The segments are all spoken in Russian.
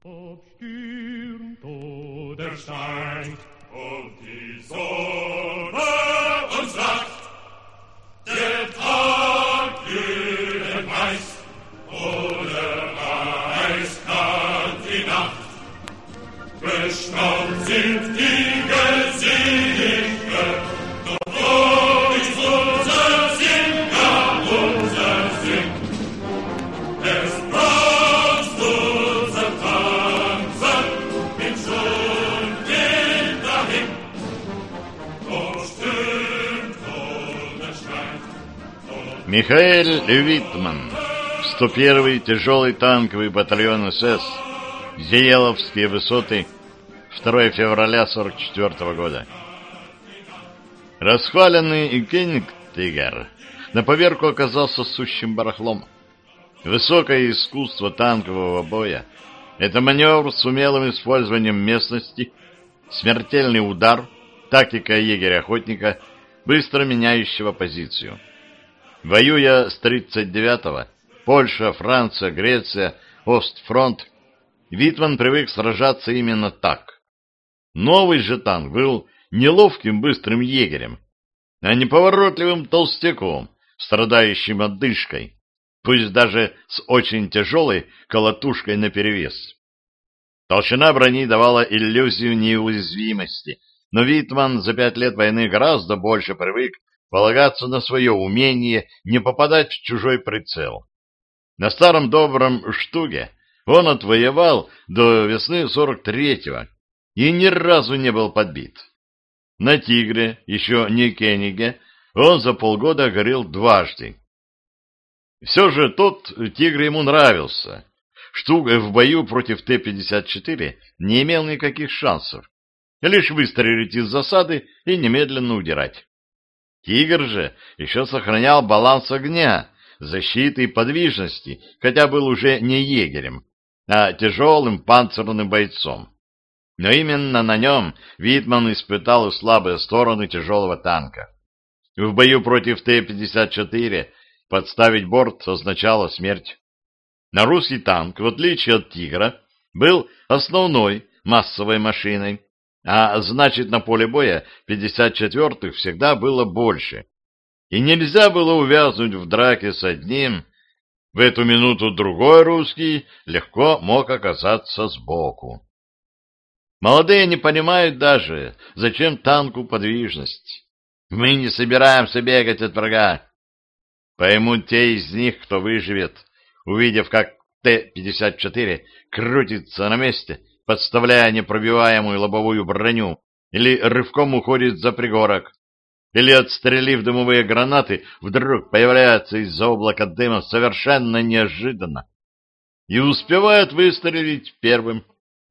Obstürmt oder schneit, und die Sonne uns lacht, der Tag glühend weiß, oder eiskalt die Nacht. Bestaunt sind die Gesichter, doch wo ist unser Sinn, ja unser Sinn? Es brauchst unser Tanzen, mit Schuld geht dahin, ob stürmt oder schneit. Михаэль Витман, 101-й тяжелый танковый батальон СС, Зиеловские высоты, 2 февраля 1944 года. Расхваленный Кёнигтигер на поверку оказался сущим барахлом. Высокое искусство танкового боя — это маневр с умелым использованием местности, смертельный удар, тактика егеря-охотника, быстро меняющего позицию. Воюя с 1939-го, Польша, Франция, Греция, Остфронт, Витман привык сражаться именно так. Новый же танк был не ловким быстрым егерем, а неповоротливым толстяком, страдающим отдышкой, пусть даже с очень тяжелой колотушкой наперевес. Толщина брони давала иллюзию неуязвимости, но Витман за 5 лет войны гораздо больше привык полагаться на свое умение не попадать в чужой прицел. На старом добром Штуге он отвоевал до весны 43-го и ни разу не был подбит. На «Тигре», еще не Кёниге, он за полгода горел дважды. Все же тот «Тигр» ему нравился. Штуга в бою против Т-54 не имел никаких шансов. Лишь выстрелить из засады и немедленно удирать. «Тигр» же еще сохранял баланс огня, защиты и подвижности, хотя был уже не егерем, а тяжелым панцирным бойцом. Но именно на нем Витман испытал слабые стороны тяжелого танка. В бою против Т-54 подставить борт означало смерть. На русский танк, в отличие от «Тигра», был основной массовой машиной, а значит, на поле боя 54-х всегда было больше. И нельзя было увязнуть в драке с одним. В эту минуту другой русский легко мог оказаться сбоку. Молодые не понимают даже, зачем танку подвижность. Мы не собираемся бегать от врага. Поймут те из них, кто выживет, увидев, как Т-54 крутится на месте, подставляя непробиваемую лобовую броню, или рывком уходит за пригорок, или, отстрелив дымовые гранаты, вдруг появляется из-за облака дыма совершенно неожиданно и успевает выстрелить первым.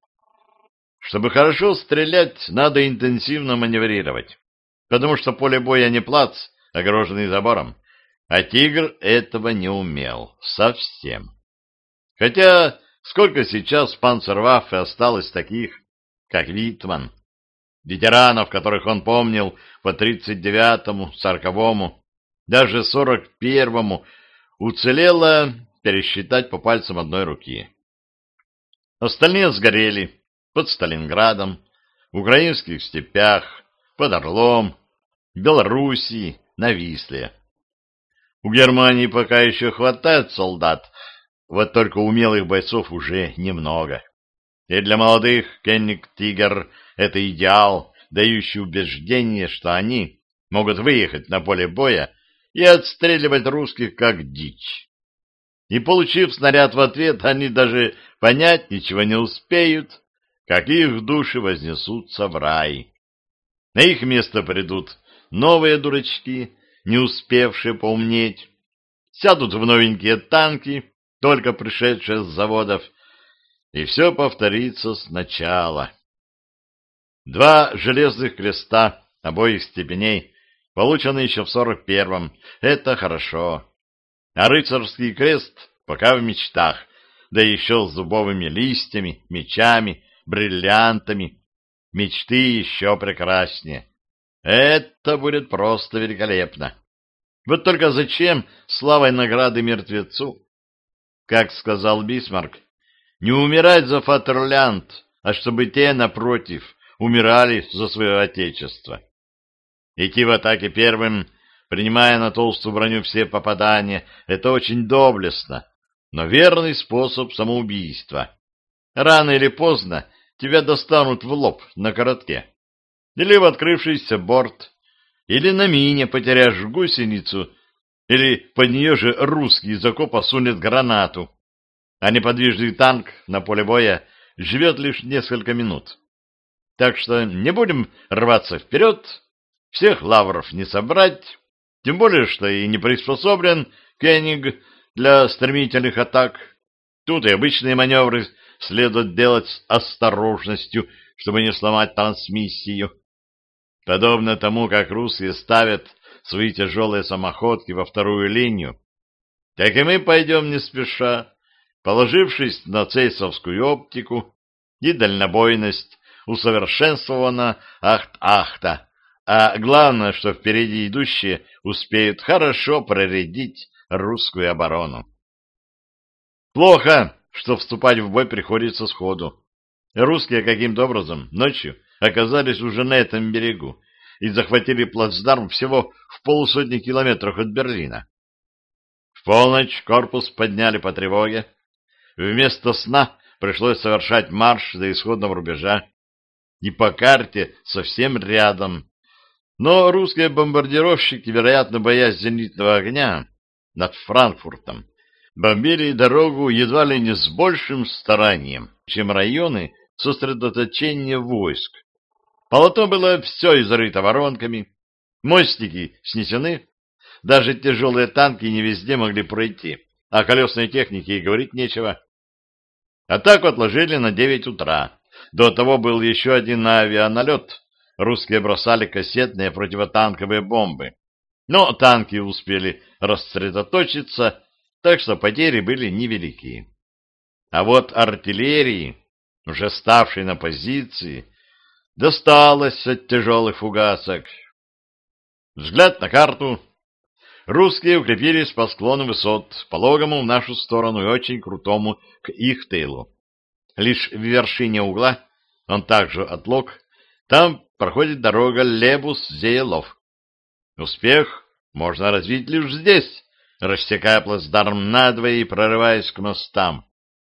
Чтобы хорошо стрелять, надо интенсивно маневрировать, потому что поле боя не плац, огороженный забором, а «Тигр» этого не умел совсем. Хотя сколько сейчас в Панцерваффе осталось таких, как Витман, ветеранов, которых он помнил по 39-му, 40-му, даже 41-му, уцелело пересчитать по пальцам одной руки. Остальные сгорели под Сталинградом, в украинских степях, под Орлом, в Белоруссии, на Висле. У Германии пока еще хватает солдат, вот только умелых бойцов уже немного. И для молодых Кёнигтигер — это идеал, дающий убеждение, что они могут выехать на поле боя и отстреливать русских как дичь. И, получив снаряд в ответ, они даже понять ничего не успеют, как их души вознесутся в рай. На их место придут новые дурачки, не успевшие поумнеть, сядут в новенькие танки, только пришедшие с заводов, и все повторится сначала. 2 железных креста обоих степеней, полученные еще в 41-м, это хорошо. А рыцарский крест пока в мечтах, да еще с зубовыми листьями, мечами, бриллиантами. Мечты еще прекраснее. Это будет просто великолепно. Вот только зачем слава и награды мертвецу? Как сказал Бисмарк, Не умирать за Фатерлянд, а чтобы те, напротив, умирали за свое отечество. Идти в атаке первым, принимая на толстую броню все попадания, это очень доблестно, но верный способ самоубийства. Рано или поздно тебя достанут в лоб на коротке, или в открывшийся борт, или на мине потеряешь гусеницу, или под нее же русский из окопа сунет гранату, а неподвижный танк на поле боя живет лишь несколько минут. Так что не будем рваться вперед, всех лавров не собрать, тем более, что и не приспособлен Кенниг для стремительных атак. Тут и обычные маневры следует делать с осторожностью, чтобы не сломать трансмиссию. Подобно тому, как русские ставят свои тяжелые самоходки во вторую линию, так и мы пойдем не спеша, положившись на цейсовскую оптику, и дальнобойность усовершенствована ахт-ахта, а главное, что впереди идущие успеют хорошо проредить русскую оборону. Плохо, что вступать в бой приходится сходу. Русские каким-то образом ночью оказались уже на этом берегу и захватили плацдарм всего в 50 километрах от Берлина. В полночь корпус подняли по тревоге. Вместо сна пришлось совершать марш до исходного рубежа. И по карте совсем рядом. Но русские бомбардировщики, вероятно, боясь зенитного огня над Франкфуртом, бомбили дорогу едва ли не с большим старанием, чем районы сосредоточения войск. Полотно было все изрыто воронками, мостики снесены, даже тяжелые танки не везде могли пройти, о колесной технике и говорить нечего. Атаку отложили на 9 утра. До того был еще один авианалет. Русские бросали кассетные противотанковые бомбы. Но танки успели рассредоточиться, так что потери были невелики. А вот артиллерии, уже ставшей на позиции, досталось от тяжелых фугасок. Взгляд на карту. Русские укрепились по склону высот, пологому в нашу сторону и очень крутому к их тылу. Лишь в вершине угла, он также отлог, там проходит дорога Лебус-Зеелов. Успех можно развить лишь здесь, рассекая плацдарм надвое и прорываясь к мостам.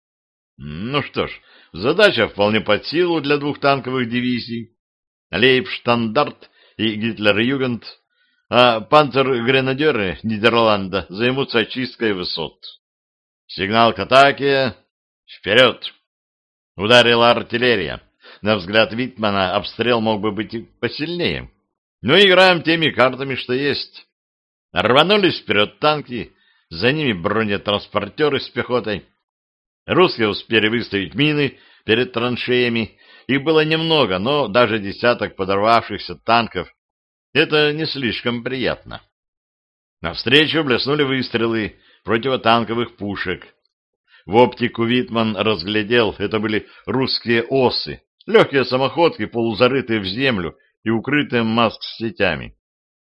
Ну что ж, задача вполне под силу для 2 танковых дивизий. Лейбштандарт и Гитлер-Югент, а панцер-гренадеры Нидерланда займутся очисткой высот. Сигнал к атаке. Вперед! Ударила артиллерия. На взгляд Витмана обстрел мог бы быть и посильнее. Но играем теми картами, что есть. Рванулись вперед танки, за ними бронетранспортеры с пехотой. Русские успели выставить мины перед траншеями. Их было немного, но даже десяток подорвавшихся танков — это не слишком приятно. Навстречу блеснули выстрелы противотанковых пушек. В оптику Витман разглядел, это были русские осы, легкие самоходки, полузарытые в землю и укрытые маск-сетями.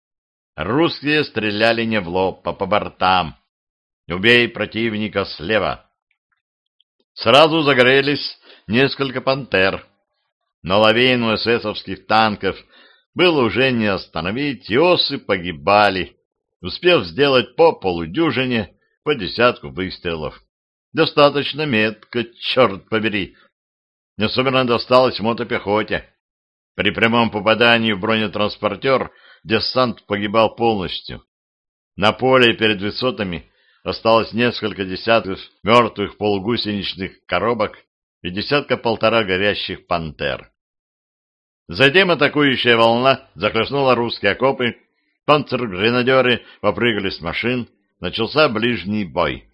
Русские стреляли не в лоб, а по бортам. Убей противника слева. Сразу загорелись несколько «Пантер», но лавину эсэсовских танков было уже не остановить, и осы погибали, успев сделать по полудюжине, по 10 выстрелов. Достаточно метко, черт побери. Особенно досталось мотопехоте. При прямом попадании в бронетранспортер десант погибал полностью. На поле перед высотами осталось несколько десятков мертвых полугусеничных коробок и 1.5 горящих «Пантер». Затем атакующая волна захлестнула русские окопы, панцергренадеры попрыгали с машин, начался ближний бой.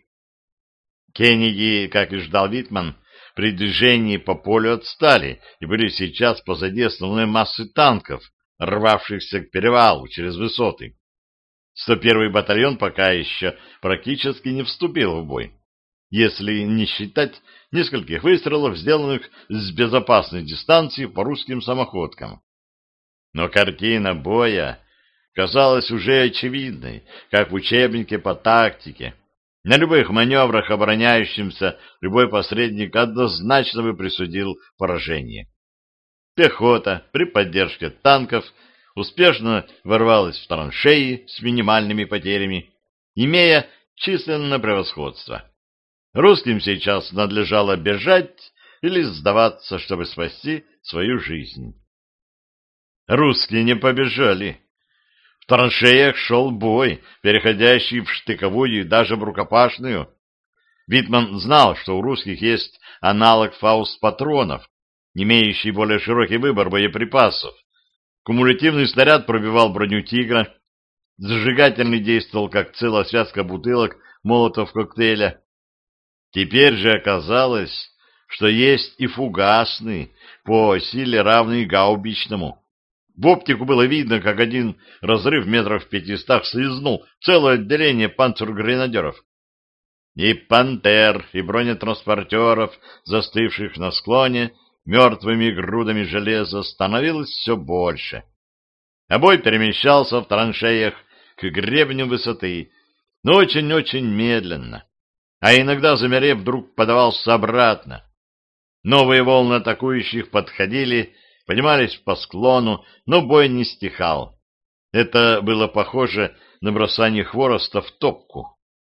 Кеннеди, как и ждал Витман, при движении по полю отстали и были сейчас позади основной массы танков, рвавшихся к перевалу через высоты. 101-й батальон пока еще практически не вступил в бой, если не считать нескольких выстрелов, сделанных с безопасной дистанции по русским самоходкам. Но картина боя казалась уже очевидной, как в учебнике по тактике. На любых маневрах обороняющимся любой посредник однозначно бы присудил поражение. Пехота при поддержке танков успешно ворвалась в траншеи с минимальными потерями, имея численное превосходство. Русским сейчас надлежало бежать или сдаваться, чтобы спасти свою жизнь. Русские не побежали. В траншеях шел бой, переходящий в штыковую и даже в рукопашную. Витман знал, что у русских есть аналог фауст-патронов, имеющий более широкий выбор боеприпасов. Кумулятивный снаряд пробивал броню «Тигра», зажигательный действовал как целая связка бутылок молотов-коктейля. Теперь же оказалось, что есть и фугасный, по силе равный гаубичному. В оптику было видно, как один разрыв метров в 500 слизнул целое отделение панцергренадеров. И пантер, и бронетранспортеров, застывших на склоне, мертвыми грудами железа, становилось все больше. А бой перемещался в траншеях к гребню высоты, но очень-очень медленно, а иногда, замерев, вдруг подавался обратно. Новые волны атакующих подходили, поднимались по склону, но бой не стихал. Это было похоже на бросание хвороста в топку.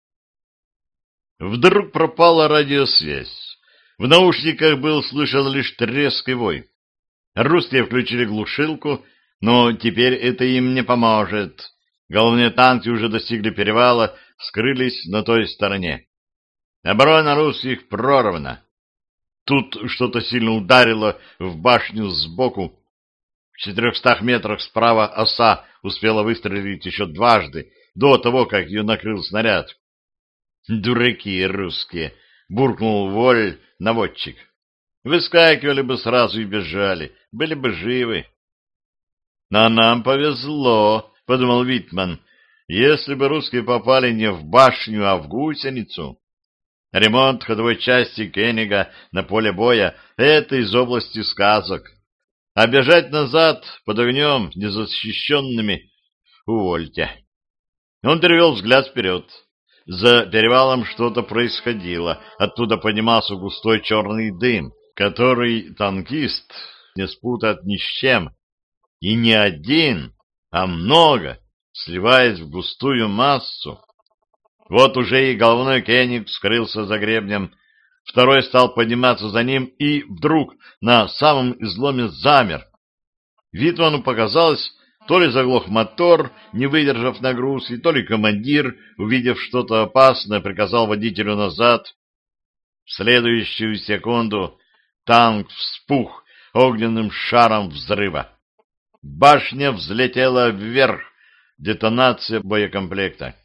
Вдруг пропала радиосвязь. В наушниках был слышен лишь треск и вой. Русские включили глушилку, но теперь это им не поможет. Головные танки уже достигли перевала, скрылись на той стороне. Оборона русских прорвана. Тут что-то сильно ударило в башню сбоку. В 400 метрах справа оса успела выстрелить еще дважды, до того, как ее накрыл снаряд. «Дураки русские!» — буркнул Воль, наводчик. «Выскакивали бы сразу и бежали, были бы живы». «А нам повезло», — подумал Витман, — «если бы русские попали не в башню, а в гусеницу». Ремонт ходовой части Кёнига на поле боя — это из области сказок. А бежать назад под огнем незащищенными — увольте. Он перевел взгляд вперед. За перевалом что-то происходило. Оттуда поднимался густой черный дым, который танкист не спутает ни с чем. И не один, а много, сливаясь в густую массу. Вот уже и головной Кёниг скрылся за гребнем, второй стал подниматься за ним и вдруг на самом изломе замер. Витману показалось, то ли заглох мотор, не выдержав нагрузки, то ли командир, увидев что-то опасное, приказал водителю назад. В следующую секунду танк вспух огненным шаром взрыва. Башня взлетела вверх, детонация боекомплекта.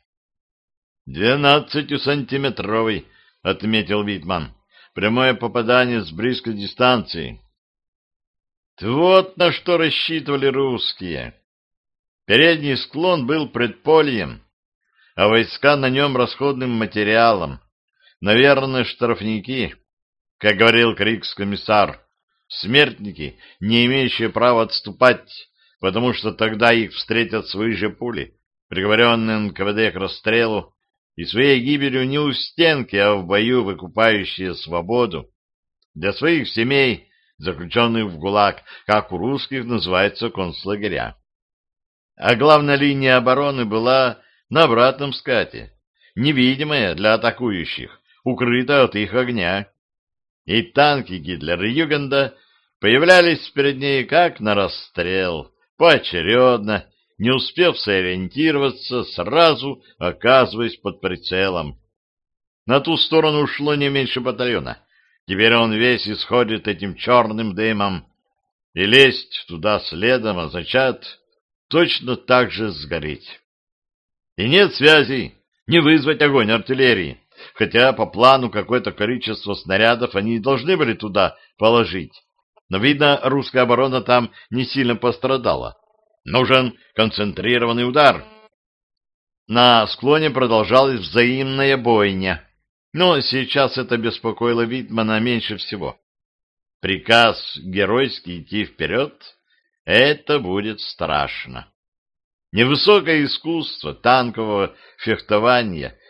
12-сантиметровый, отметил Витман. Прямое попадание с близкой дистанции. Вот на что рассчитывали русские. Передний склон был предпольем, а войска на нем расходным материалом. Наверное, штрафники, как говорил крикс-комиссар, смертники, не имеющие права отступать, потому что тогда их встретят свои же пули, приговоренные НКВД к расстрелу, и своей гибелью не у стенки, а в бою выкупающие свободу для своих семей, заключенных в ГУЛАГ, как у русских называются концлагеря. А главная линия обороны была на обратном скате, невидимая для атакующих, укрытая от их огня. И танки Гитлер-Югенда появлялись перед ней как на расстрел, поочередно, не успев сориентироваться, сразу оказываясь под прицелом. На ту сторону ушло не меньше батальона. Теперь он весь исходит этим черным дымом, и лезть туда следом означает точно так же сгореть. И нет связи, не вызвать огонь артиллерии, хотя по плану какое-то количество снарядов они должны были туда положить. Но, видно, русская оборона там не сильно пострадала. Нужен концентрированный удар. На склоне продолжалась взаимная бойня, но сейчас это беспокоило Витмана меньше всего. Приказ геройски идти вперед — это будет страшно. Невысокое искусство танкового фехтования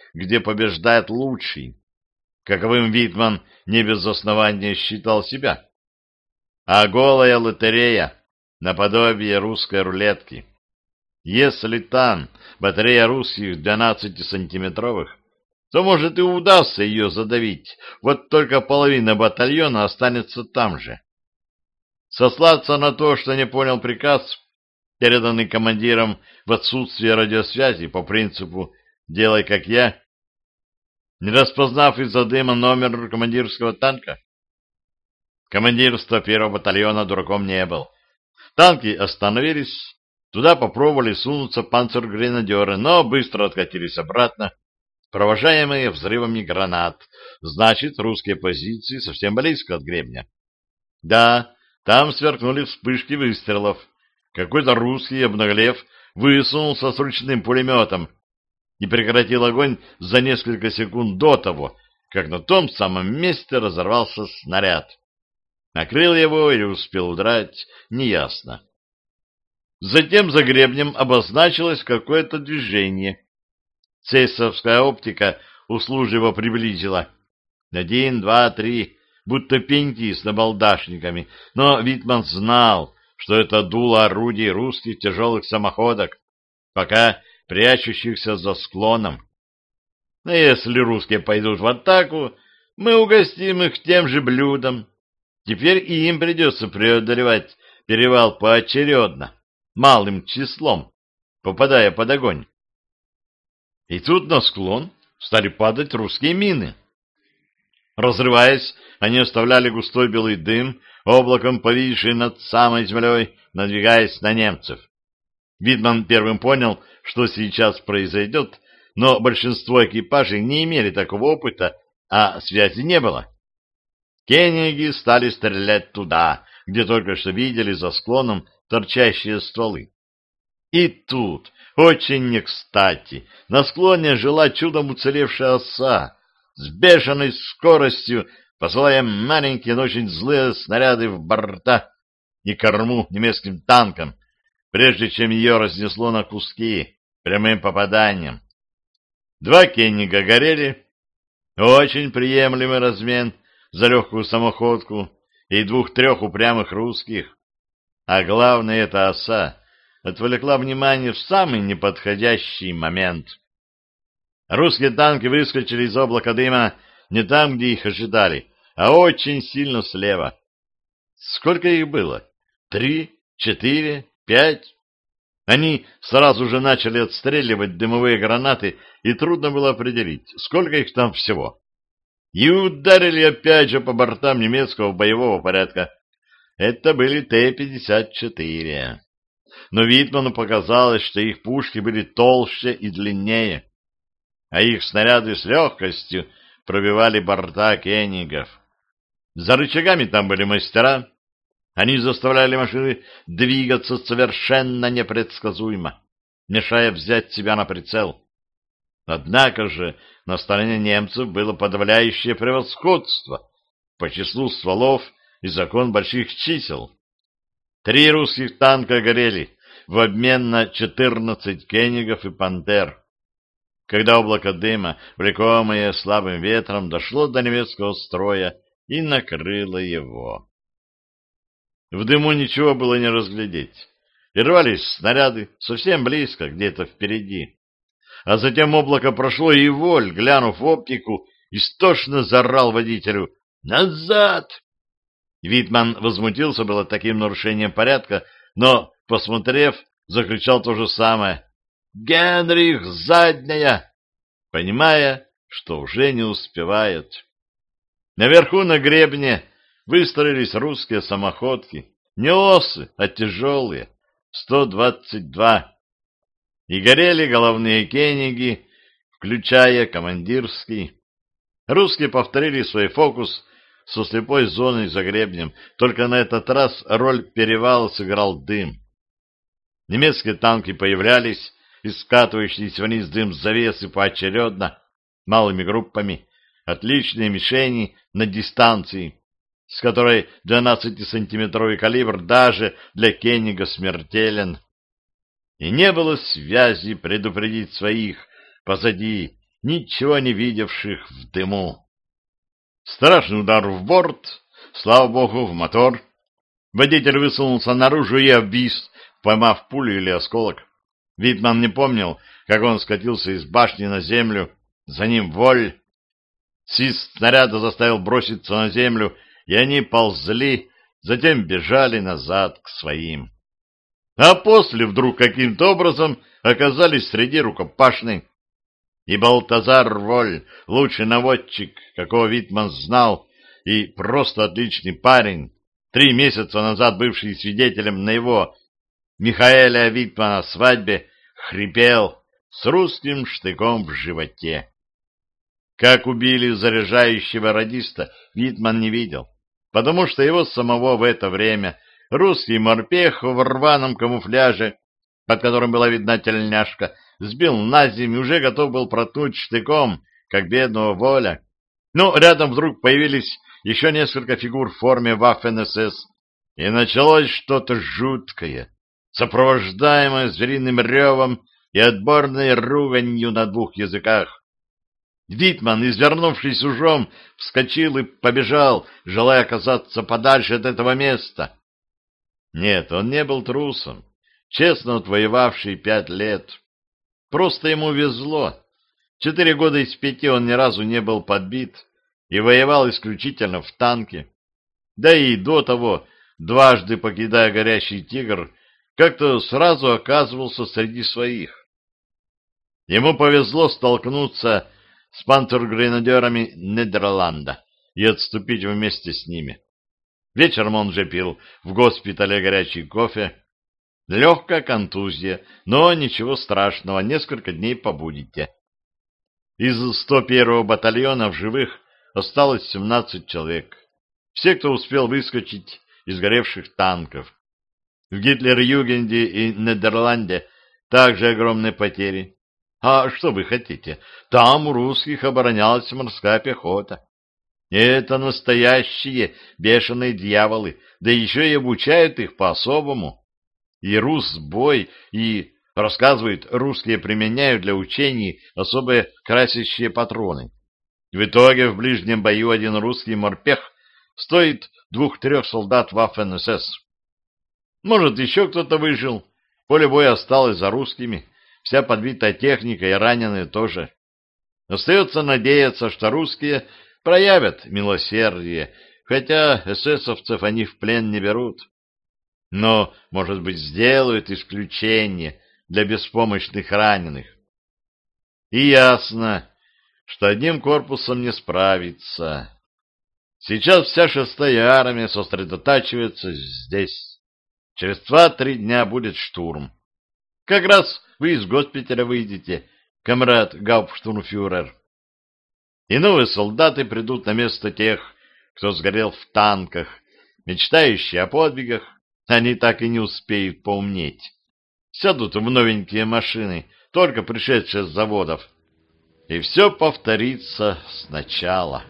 где побеждает лучший, каковым Витман не без основания считал себя, а голая лотерея наподобие русской рулетки. Если там батарея русских 12-сантиметровых, то, может, и удастся ее задавить, вот только половина батальона останется там же. Сослаться на то, что не понял приказ, переданный командиром в отсутствие радиосвязи по принципу «делай как я», не распознав из-за дыма номер командирского танка. Командир 101-го батальона дураком не был. Танки остановились, туда попробовали сунуться панцергренадеры, но быстро откатились обратно, провожаемые взрывами гранат. Значит, русские позиции совсем близко от гребня. Да, там сверкнули вспышки выстрелов. Какой-то русский, обнаглев, высунулся с ручным пулеметом и прекратил огонь за несколько секунд до того, как на том самом месте разорвался снаряд. Накрыл его или успел удрать, неясно. Затем за гребнем обозначилось какое-то движение. Цейсовская оптика услужливо приблизила. 1, 2, 3, будто пеньки с набалдашниками, но Витман знал, что это дуло орудий русских тяжелых самоходок, пока прячущихся за склоном. Но если русские пойдут в атаку, мы угостим их тем же блюдом. Теперь и им придется преодолевать перевал поочередно, малым числом, попадая под огонь. И тут на склон стали падать русские мины. Разрываясь, они оставляли густой белый дым, облаком повисший над самой землей, надвигаясь на немцев. Витман первым понял, что сейчас произойдет, но большинство экипажей не имели такого опыта, а связи не было. Кенниги стали стрелять туда, где только что видели за склоном торчащие стволы. И тут, очень не кстати, на склоне жила чудом уцелевшая оса, с бешеной скоростью посылая маленькие, но очень злые снаряды в борта и корму немецким танкам, прежде чем ее разнесло на куски прямым попаданием. 2 Кеннига горели, очень приемлемый размен за легкую самоходку и 2-3 упрямых русских. А главное, эта оса отвлекла внимание в самый неподходящий момент. Русские танки выскочили из облака дыма не там, где их ожидали, а очень сильно слева. Сколько их было? 3, 4, 5? Они сразу же начали отстреливать дымовые гранаты, и трудно было определить, сколько их там всего. И ударили опять же по бортам немецкого боевого порядка. Это были Т-54. Но Витману показалось, что их пушки были толще и длиннее, а их снаряды с легкостью пробивали борта кеннигов. За рычагами там были мастера. Они заставляли машины двигаться совершенно непредсказуемо, мешая взять себя на прицел. Однако же на стороне немцев было подавляющее превосходство по числу стволов и закон больших чисел. 3 русских танка горели в обмен на 14 кеннигов и пантер. Когда облако дыма, влекомое слабым ветром, дошло до немецкого строя и накрыло его. В дыму ничего было не разглядеть. И рвались снаряды совсем близко, где-то впереди. А затем облако прошло, и Воль, глянув в оптику, истошно заорал водителю: «Назад!» Витман возмутился было таким нарушением порядка, но, посмотрев, закричал то же самое: «Генрих, задняя!» понимая, что уже не успевает. Наверху на гребне выстроились русские самоходки, не осы, а тяжелые, 122, и горели головные кенниги, включая командирский. Русские повторили свой фокус со слепой зоной за гребнем, только на этот раз роль перевала сыграл дым. Немецкие танки появлялись, и скатывающиеся вниз дым завесы поочередно, малыми группами, отличные мишени на дистанции, с которой 12-сантиметровый калибр даже для кеннига смертелен. И не было связи предупредить своих позади ничего не видевших в дыму. Страшный удар в борт, слава богу, в мотор. Водитель высунулся наружу и обвис, поймав пулю или осколок. Витман не помнил, как он скатился из башни на землю, за ним воль. Свист снаряда заставил броситься на землю, и они ползли, затем бежали назад к своим. А после вдруг каким-то образом оказались среди рукопашной. И Балтазар Воль, лучший наводчик, какого Витман знал, и просто отличный парень, 3 месяца назад бывший свидетелем на его, Михаэля Витмана, свадьбе, хрипел с русским штыком в животе. Как убили заряжающего радиста, Витман не видел, потому что его самого в это время русский морпех в рваном камуфляже, под которым была видна тельняшка, сбил на землю и уже готов был проткнуть штыком, как бедного Воля. Но рядом вдруг появились еще несколько фигур в форме Waffen-СС, и началось что-то жуткое, сопровождаемое звериным ревом и отборной руганью на 2 языках. Витман, извернувшись ужом, вскочил и побежал, желая оказаться подальше от этого места. Нет, он не был трусом, честно отвоевавший 5 лет. Просто ему везло. 4 года из 5 он ни разу не был подбит и воевал исключительно в танке. Да и до того, дважды покидая горящий «Тигр», как-то сразу оказывался среди своих. Ему повезло столкнуться с пантер-гренадерами Нидерланда и отступить вместе с ними. Вечером он уже пил в госпитале горячий кофе. Легкая контузия, но ничего страшного, несколько дней побудете. Из 101-го батальона в живых осталось 17 человек. Все, кто успел выскочить из горевших танков. В Гитлер-Югенде и Нидерланде также огромные потери. А что вы хотите? Там у русских оборонялась морская пехота. Это настоящие бешеные дьяволы, да еще и обучают их по-особому. И русбой, и, рассказывают, русские применяют для учений особые красящие патроны. В итоге в ближнем бою один русский морпех стоит 2-3 солдат Waffen-СС. Может, еще кто-то выжил. Поле боя осталось за русскими. Вся подбитая техника и раненые тоже. Остается надеяться, что русские проявят милосердие, хотя эсэсовцев они в плен не берут. Но, может быть, сделают исключение для беспомощных раненых. И ясно, что одним корпусом не справиться. Сейчас вся 6-я армия сосредотачивается здесь. Через 2-3 дня будет штурм. Как раз вы из госпиталя выйдете, комрад гауптштурмфюрер. И новые солдаты придут на место тех, кто сгорел в танках, мечтающие о подвигах. Они так и не успеют поумнеть. Сядут в новенькие машины, только пришедшие с заводов. И все повторится сначала.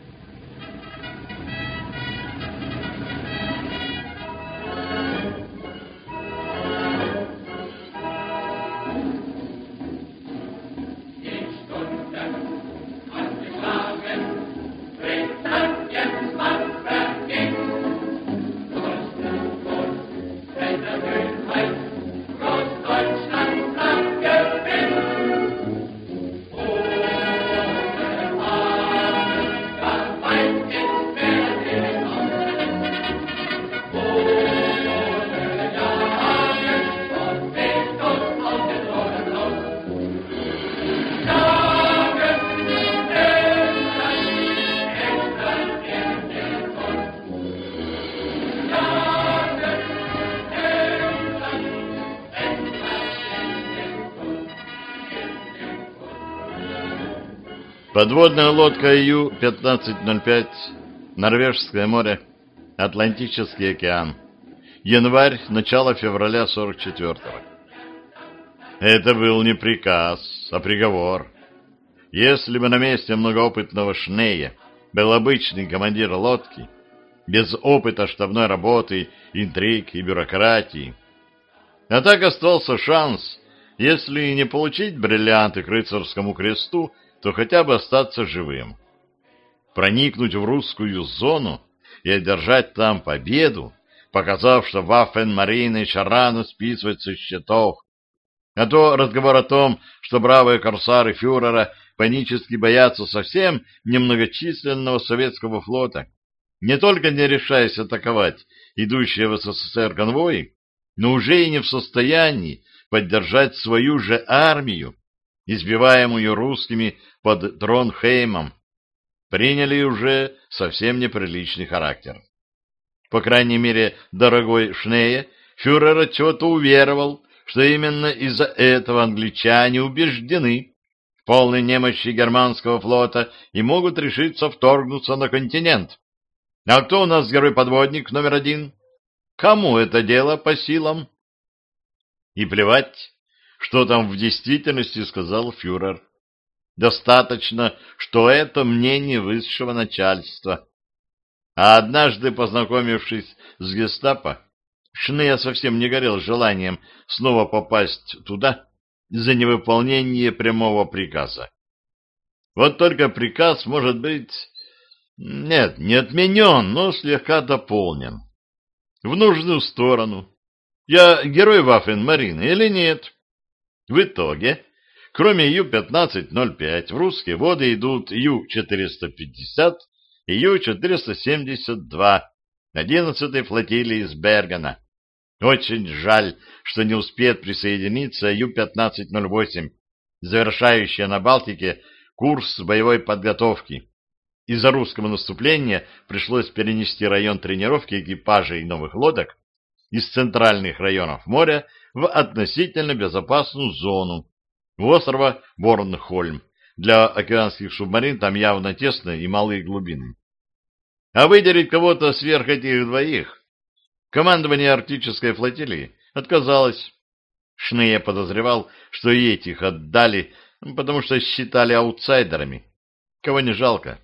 Подводная лодка Ю-1505, Норвежское море, Атлантический океан. Январь, начало февраля 44-го. Это был не приказ, а приговор. Если бы на месте многоопытного Шнея был обычный командир лодки, без опыта штабной работы, интриг и бюрократии, а так остался шанс, если не получить бриллианты к рыцарскому кресту, то хотя бы остаться живым. Проникнуть в русскую зону и одержать там победу, показав, что Ваффен-Марine еще рано списывать со счетов. А то разговор о том, что бравые корсары фюрера панически боятся совсем немногочисленного советского флота, не только не решаясь атаковать идущие в СССР конвои, но уже и не в состоянии поддержать свою же армию, избиваемую русскими под Тронхеймом, приняли уже совсем неприличный характер. По крайней мере, дорогой Шнее, фюрер отчего-то уверовал, что именно из-за этого англичане убеждены в полной немощи германского флота и могут решиться вторгнуться на континент. А кто у нас герой-подводник номер один? Кому это дело по силам? И плевать, что там в действительности сказал фюрер. Достаточно, что это мнение высшего начальства. А однажды, познакомившись с гестапо, Шнея совсем не горел желанием снова попасть туда за невыполнение прямого приказа. Вот только приказ может быть... Нет, не отменен, но слегка дополнен. В нужную сторону. Я герой Ваффен-Марine или нет? В итоге, кроме Ю-1505, в русские воды идут Ю-450 и Ю-472 11-й флотилии из Бергена. Очень жаль, что не успеет присоединиться Ю-1508, завершающая на Балтике курс боевой подготовки. Из-за русского наступления пришлось перенести район тренировки экипажей новых лодок из центральных районов моря в относительно безопасную зону, в острова Борнхольм. Для океанских субмарин там явно тесно и малые глубины. А выделить кого-то сверх этих двоих командование Арктической флотилии отказалось. Шнея подозревал, что и этих отдали, потому что считали аутсайдерами. Кого не жалко.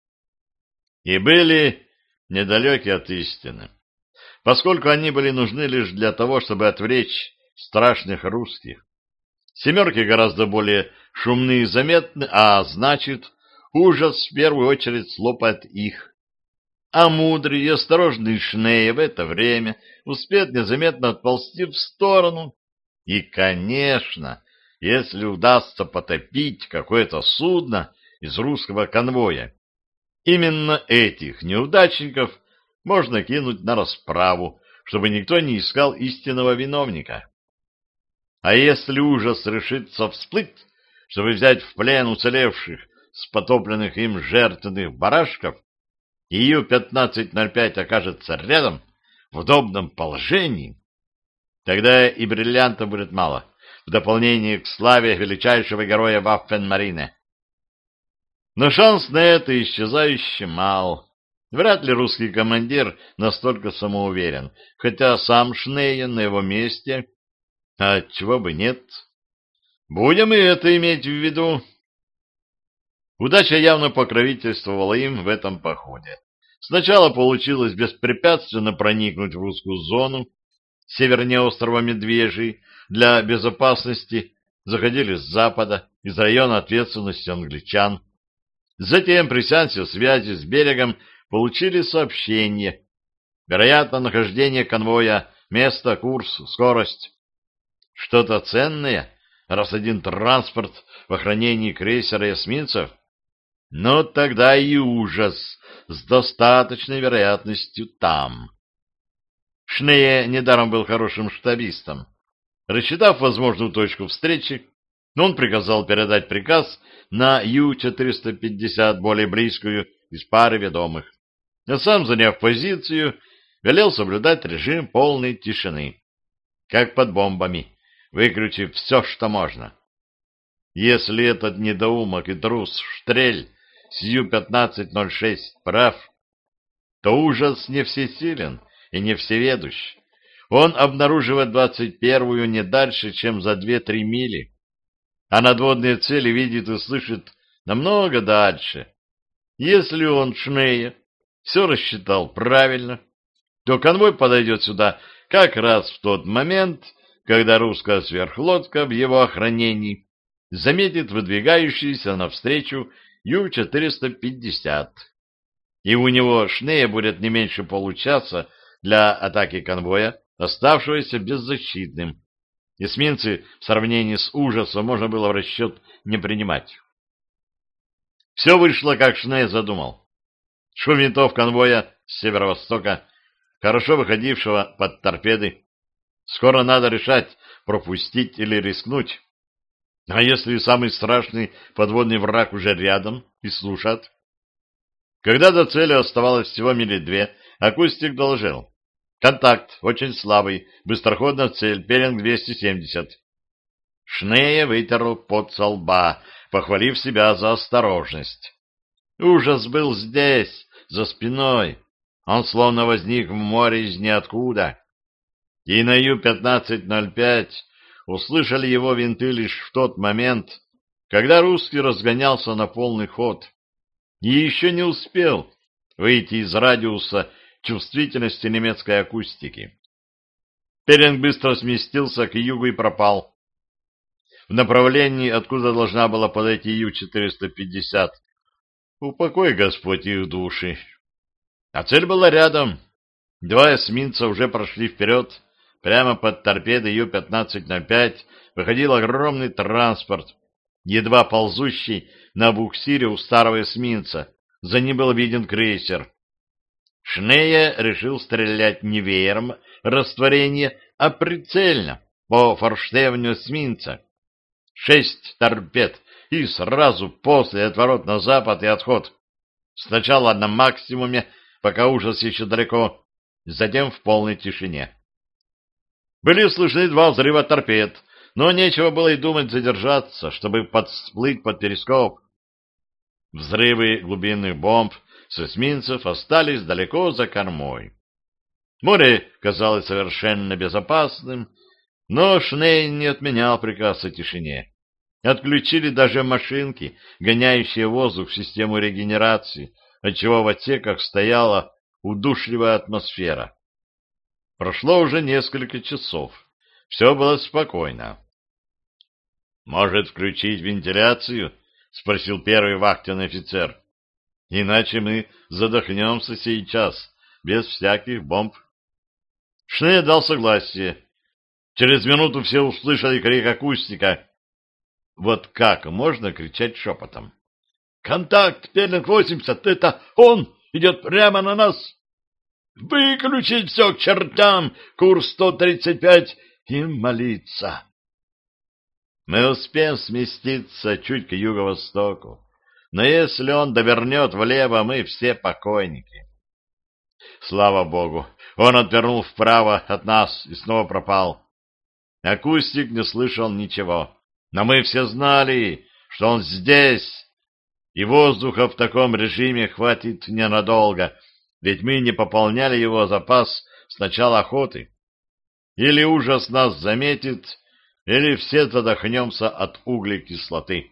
И были недалеки от истины, поскольку они были нужны лишь для того, чтобы отвлечь страшных русских. Семерки гораздо более шумны и заметны, а значит, ужас в первую очередь слопает их. А мудрый и осторожный Шнея в это время успеет незаметно отползти в сторону. И, конечно, если удастся потопить какое-то судно из русского конвоя, именно этих неудачников можно кинуть на расправу, чтобы никто не искал истинного виновника. А если ужас решится всплыть, чтобы взять в плен уцелевших с потопленных им жертвенных барашков, и Ю-1505 окажется рядом, в удобном положении, тогда и бриллиантов будет мало, в дополнение к славе величайшего героя Ваффен-Марine. Но шанс на это исчезающе мал. Вряд ли русский командир настолько самоуверен, хотя сам Шнея на его месте, а чего бы нет. Будем и это иметь в виду. Удача явно покровительствовала им в этом походе. Сначала получилось беспрепятственно проникнуть в русскую зону, севернее острова Медвежий, для безопасности заходили с запада, из района ответственности англичан. Затем при сеансе связи с берегом получили сообщение. Вероятно, нахождение конвоя, место, курс, скорость. Что-то ценное, раз один транспорт в охранении крейсера и эсминцев? Но тогда и ужас с достаточной вероятностью там. Шнея недаром был хорошим штабистом. Рассчитав возможную точку встречи, он приказал передать приказ на Ю-450, более близкую из пары ведомых. А сам, заняв позицию, велел соблюдать режим полной тишины, как под бомбами, выключив все, что можно. Если этот недоумок и трус Штрель с Ю-1506 прав, то ужас не всесилен и не всеведущ. Он обнаруживает 21-ю не дальше, чем за 2-3 мили, а надводные цели видит и слышит намного дальше. Если он, Шнея, все рассчитал правильно, то конвой подойдет сюда как раз в тот момент, когда русская сверхлодка в его охранении заметит выдвигающийся навстречу Ю-450. И у него Шнея будет не меньше получаса для атаки конвоя, оставшегося беззащитным. Эсминцы в сравнении с ужасом можно было в расчет не принимать. Все вышло, как Шнея задумал. Шум винтов конвоя с северо-востока, хорошо выходившего под торпеды. Скоро надо решать, пропустить или рискнуть. А если самый страшный подводный враг уже рядом и слушает? Когда до цели оставалось всего мили две, акустик доложил. Контакт очень слабый, быстроходная цель, Перинг 270. Шнея вытер пот со лба, похвалив себя за осторожность. Ужас был здесь, за спиной. Он словно возник в море из ниоткуда. И на Ю-1505 услышали его винты лишь в тот момент, когда русский разгонялся на полный ход и еще не успел выйти из радиуса чувствительности немецкой акустики. Перинг быстро сместился к югу и пропал. В направлении, откуда должна была подойти Ю-450. Упокой, Господь, их души. А цель была рядом. Два эсминца уже прошли вперед. Прямо под торпедой Ю-1505 выходил огромный транспорт, едва ползущий на буксире у старого эсминца. За ним был виден крейсер. Шнея решил стрелять не веером растворения, а прицельно, по форштевню эсминца. 6 торпед, и сразу после отворот на запад и отход. Сначала на максимуме, пока ужас еще далеко, затем в полной тишине. Были слышны 2 взрыва торпед, но нечего было и думать задержаться, чтобы подсплыть под перископ. Взрывы глубинных бомб с эсминцев остались далеко за кормой. Море казалось совершенно безопасным, но Шней не отменял приказ о тишине. Отключили даже машинки, гоняющие воздух в систему регенерации, отчего в отсеках стояла удушливая атмосфера. Прошло уже несколько часов. Все было спокойно. «Может, включить вентиляцию?» — спросил первый вахтенный офицер. «Иначе мы задохнемся сейчас, без всяких бомб». Шней дал согласие. Через минуту все услышали крик акустика. Вот как можно кричать шепотом? «Контакт, Перинг 80, это он! Идет прямо на нас!» «Выключить все к чертям! Курс 135 и молиться!» Мы успеем сместиться чуть к юго-востоку, но если он довернет влево, мы все покойники. Слава богу, он отвернул вправо от нас и снова пропал. Акустик не слышал ничего, но мы все знали, что он здесь, и воздуха в таком режиме хватит ненадолго, ведь мы не пополняли его запас с начала охоты. Или ужас нас заметит, или все задохнемся от углекислоты.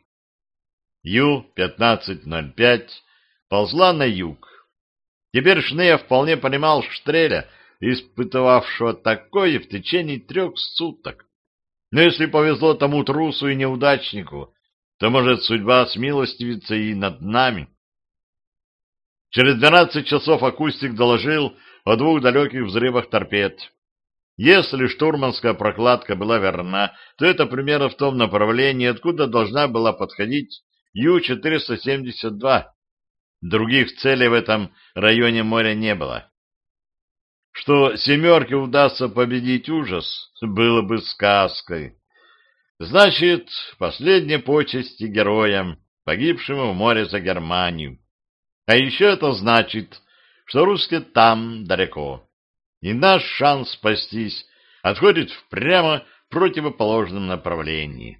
Ю-1505 ползла на юг. Теперь Шнея вполне понимал Штреля, испытывавшего такое в течение 3 суток. Но если повезло тому трусу и неудачнику, то, может, судьба смилостивится и над нами. Через 12 часов акустик доложил о 2 далеких взрывах торпед. Если штурманская прокладка была верна, то это примерно в том направлении, откуда должна была подходить Ю-472. Других целей в этом районе моря не было. Что «семерке» удастся победить ужас, было бы сказкой. Значит, последние почести героям, погибшим в море за Германию. А еще это значит, что русские там далеко. И наш шанс спастись отходит в прямо противоположном направлении.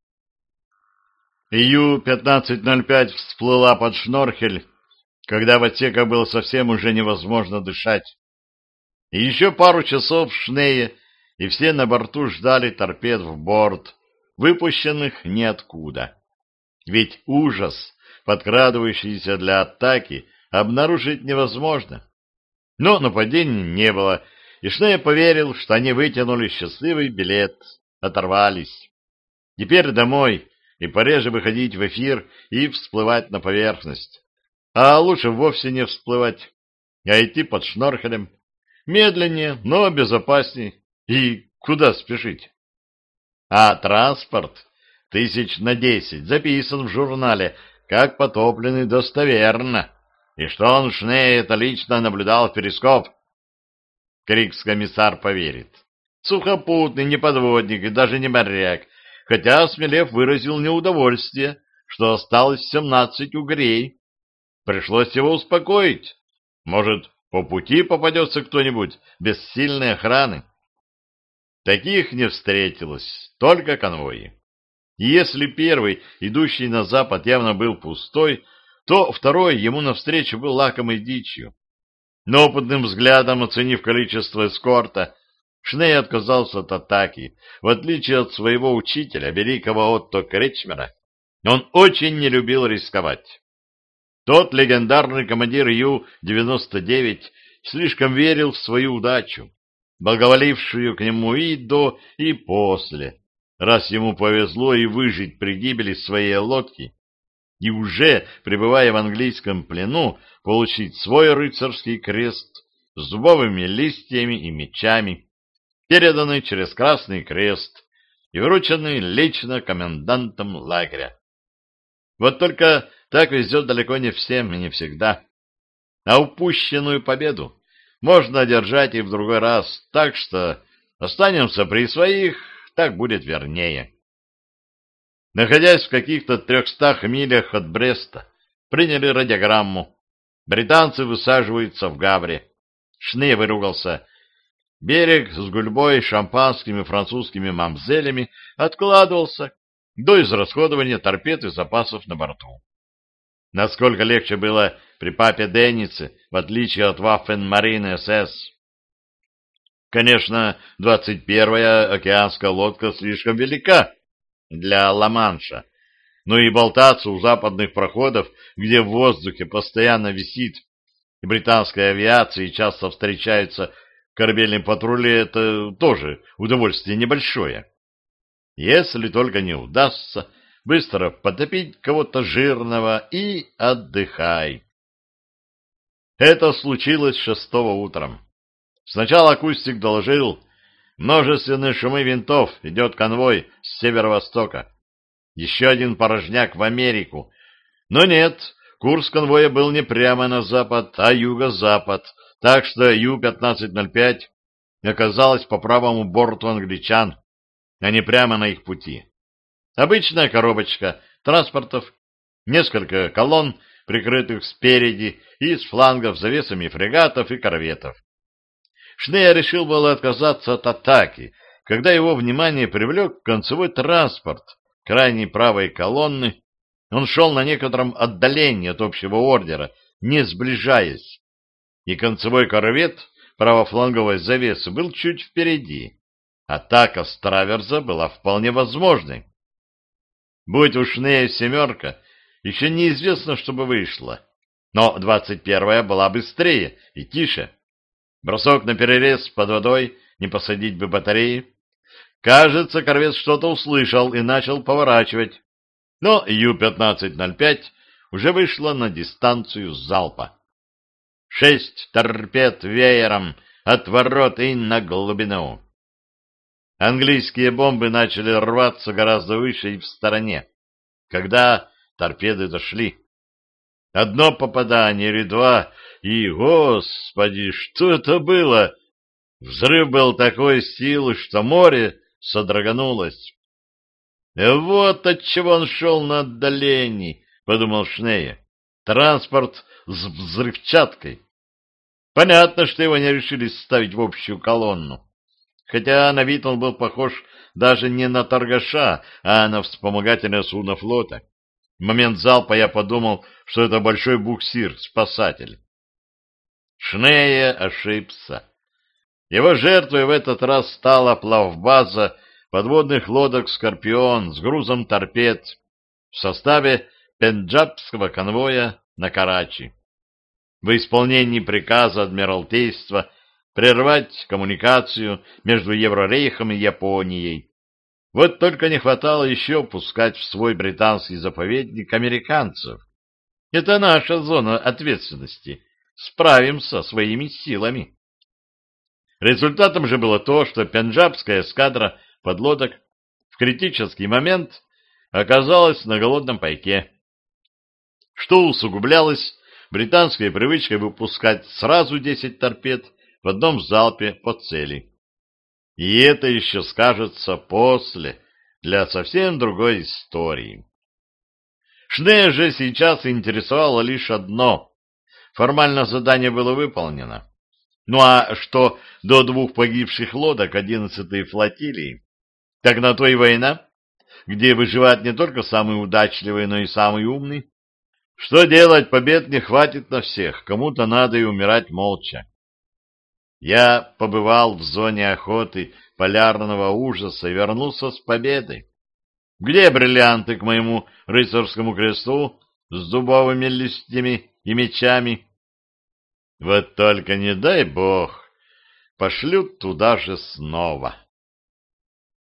Ю-1505 всплыла под Шнорхель, когда в отсеках было совсем уже невозможно дышать. И еще пару часов в Шнее, и все на борту ждали торпед в борт, выпущенных ниоткуда. Ведь ужас, подкрадывающийся для атаки, обнаружить невозможно. Но нападений не было, и Шнея поверил, что они вытянули счастливый билет, оторвались. Теперь домой, и пореже выходить в эфир и всплывать на поверхность. А лучше вовсе не всплывать, а идти под шнорхелем. Медленнее, но безопасней. И куда спешить? А транспорт 1000 на 10 записан в журнале как потопленный достоверно. И что он Шней это лично наблюдал в перископ? Крикс-комиссар поверит. Сухопутный, не подводник и даже не моряк, хотя Смелев выразил неудовольствие, что осталось 17 угрей. Пришлось его успокоить. Может, по пути попадется кто-нибудь без сильной охраны. Таких не встретилось, только конвои. И если первый, идущий на запад, явно был пустой, то второй ему навстречу был лакомой дичью. Но опытным взглядом, оценив количество эскорта, Шней отказался от атаки. В отличие от своего учителя, великого Отто Кречмера, он очень не любил рисковать. Тот легендарный командир Ю-99 слишком верил в свою удачу, благоволившую к нему и до, и после, раз ему повезло и выжить при гибели своей лодки, и уже, пребывая в английском плену, получить свой рыцарский крест с дубовыми листьями и мечами, переданный через Красный Крест и врученный лично комендантом лагеря. Вот только так везет далеко не всем и не всегда. А упущенную победу можно одержать и в другой раз, так что останемся при своих, так будет вернее. Находясь в каких-то 300 милях от Бреста, приняли радиограмму. Британцы высаживаются в Гавре. Шней выругался. Берег с гульбой, шампанскими и французскими мамзелями откладывался до израсходования торпед и запасов на борту. Насколько легче было при папе Деннисе, в отличие от Waffen-Marine СС. Конечно, 21-я океанская лодка слишком велика для Ла-Манша, но и болтаться у западных проходов, где в воздухе постоянно висит британская авиация и часто встречаются корабельные патрули, это тоже удовольствие небольшое. Если только не удастся быстро потопить кого-то жирного и отдыхай. Это случилось 6-го утром. Сначала акустик доложил: множественные шумы винтов, идет конвой с северо-востока. Еще один порожняк в Америку. Но нет, курс конвоя был не прямо на запад, а юго-запад, так что Ю-1505 оказалась по правому борту англичан, а не прямо на их пути. Обычная коробочка транспортов, несколько колонн, прикрытых спереди и с флангов завесами фрегатов и корветов. Шней решил было отказаться от атаки, когда его внимание привлек концевой транспорт крайней правой колонны. Он шел на некотором отдалении от общего ордера, не сближаясь, и концевой корвет правофланговой завесы был чуть впереди. Атака с траверза была вполне возможной. Будь у Шнея «семерка», еще неизвестно, что бы вышло. Но 21-я была быстрее и тише. Бросок на перерез под водой, не посадить бы батареи. Кажется, корвет что-то услышал и начал поворачивать. Но Ю-1505 уже вышла на дистанцию залпа. 6 торпед веером от ворот и на глубину. Английские бомбы начали рваться гораздо выше и в стороне, когда торпеды дошли. Одно попадание или два, и, господи, что это было? Взрыв был такой силы, что море содроганулось. Вот отчего он шел на отдалении, подумал Шней. Транспорт с взрывчаткой. Понятно, что его не решились ставить в общую колонну. Хотя на вид он был похож даже не на торгаша, а на вспомогательное судно флота. В момент залпа я подумал, что это большой буксир-спасатель. Шней ошибся. Его жертвой в этот раз стала плавбаза подводных лодок «Скорпион» с грузом торпед в составе пенджабского конвоя на Карачи. В исполнении приказа Адмиралтейства прервать коммуникацию между Еврорейхом и Японией, Вот только не хватало еще пускать в свой британский заповедник американцев. Это наша зона ответственности. Справимся своими силами. Результатом же было то, что пенджабская эскадра подлодок в критический момент оказалась на голодном пайке, что усугублялось британской привычкой выпускать сразу 10 торпед в одном залпе по цели. И это еще скажется после, для совсем другой истории. Шнея же сейчас интересовало лишь одно. Формально задание было выполнено. Ну а что до 2 погибших лодок 11-й флотилии, так на то и война, где выживает не только самый удачливый, но и самый умный. Что делать, побед не хватит на всех, кому-то надо и умирать молча. Я побывал в зоне охоты полярного ужаса и вернулся с победой. Где бриллианты к моему рыцарскому кресту с дубовыми листьями и мечами? Вот только не дай бог, пошлют туда же снова.